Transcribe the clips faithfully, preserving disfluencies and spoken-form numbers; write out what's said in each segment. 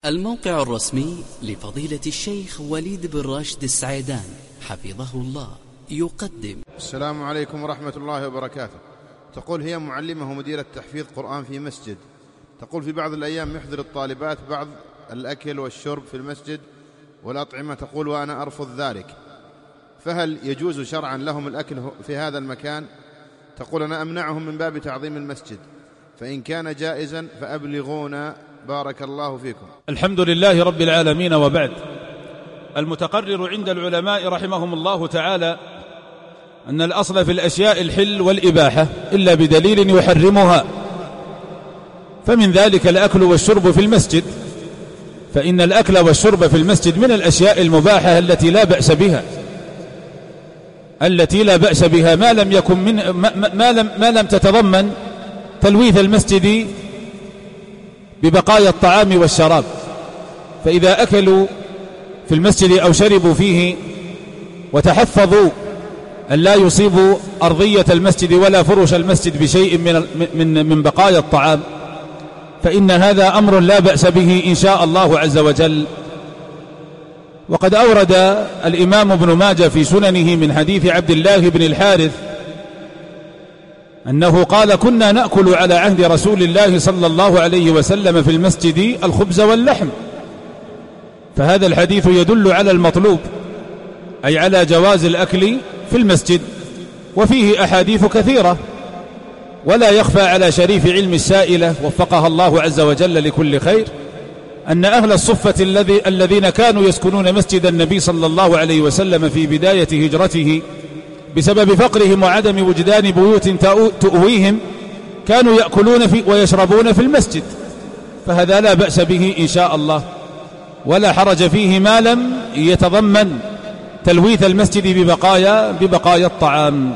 الموقع الرسمي لفضيلة الشيخ وليد بن راشد السعيدان حفظه الله يقدم. السلام عليكم ورحمة الله وبركاته. تقول هي معلمة ومديرة تحفيظ قرآن في مسجد، تقول في بعض الأيام يحضر الطالبات بعض الأكل والشرب في المسجد والأطعمة، تقول وأنا أرفض ذلك، فهل يجوز شرعا لهم الأكل في هذا المكان؟ تقول أنا أمنعهم من باب تعظيم المسجد، فإن كان جائزا فأبلغونا بارك الله فيكم. الحمد لله رب العالمين، وبعد. المتقرر عند العلماء رحمهم الله تعالى أن الأصل في الأشياء الحل والإباحة إلا بدليل يحرمها، فمن ذلك الأكل والشرب في المسجد، فإن الأكل والشرب في المسجد من الأشياء المباحة التي لا بأس بها التي لا بأس بها ما لم يكن من ما, ما لم ما لم تتضمن تلويث المسجد ببقايا الطعام والشراب. فإذا أكلوا في المسجد أو شربوا فيه وتحفظوا أن لا يصيبوا أرضية المسجد ولا فرش المسجد بشيء من من من بقايا الطعام، فإن هذا أمر لا بأس به إن شاء الله عز وجل. وقد أورد الإمام ابن ماجه في سننه من حديث عبد الله بن الحارث أنه قال كنا نأكل على عهد رسول الله صلى الله عليه وسلم في المسجد الخبز واللحم، فهذا الحديث يدل على المطلوب، أي على جواز الأكل في المسجد، وفيه أحاديث كثيرة. ولا يخفى على شريف علم السائلة وفقها الله عز وجل لكل خير أن أهل الصفة الذي الذين كانوا يسكنون مسجد النبي صلى الله عليه وسلم في بداية هجرته بسبب فقرهم وعدم وجدان بيوت تؤويهم كانوا يأكلون في ويشربون في المسجد، فهذا لا بأس به إن شاء الله، ولا حرج فيه ما لم يتضمن تلويث المسجد ببقايا ببقايا الطعام.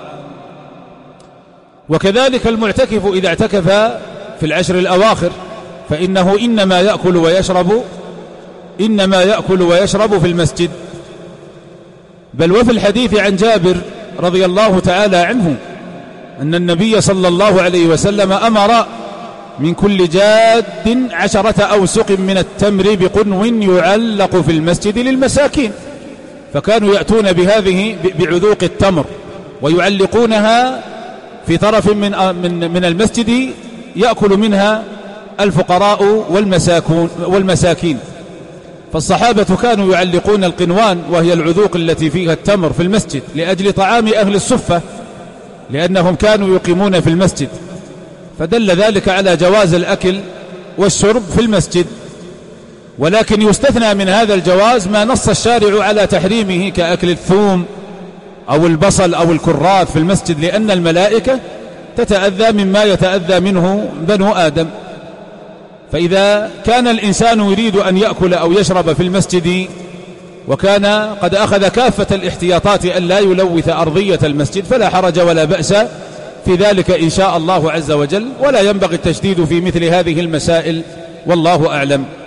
وكذلك المعتكف إذا اعتكف في العشر الأواخر فإنه إنما يأكل ويشرب إنما يأكل ويشرب في المسجد. بل وفي الحديث عن جابر رضي الله تعالى عنه أن النبي صلى الله عليه وسلم أمر من كل جاد عشرة أوسق من التمر بقنو يعلق في المسجد للمساكين، فكانوا يأتون بهذه بعذوق التمر ويعلقونها في طرف من من من المسجد يأكل منها الفقراء والمساكين. فالصحابة كانوا يعلقون القنوان وهي العذوق التي فيها التمر في المسجد لأجل طعام أهل الصفة، لأنهم كانوا يقيمون في المسجد، فدل ذلك على جواز الأكل والشرب في المسجد. ولكن يستثنى من هذا الجواز ما نص الشارع على تحريمه كأكل الثوم أو البصل أو الكراث في المسجد، لأن الملائكة تتأذى مما يتأذى منه بنو آدم. فإذا كان الإنسان يريد أن يأكل أو يشرب في المسجد وكان قد أخذ كافة الاحتياطات أن لا يلوث أرضية المسجد فلا حرج ولا بأس في ذلك إن شاء الله عز وجل، ولا ينبغي التشديد في مثل هذه المسائل، والله أعلم.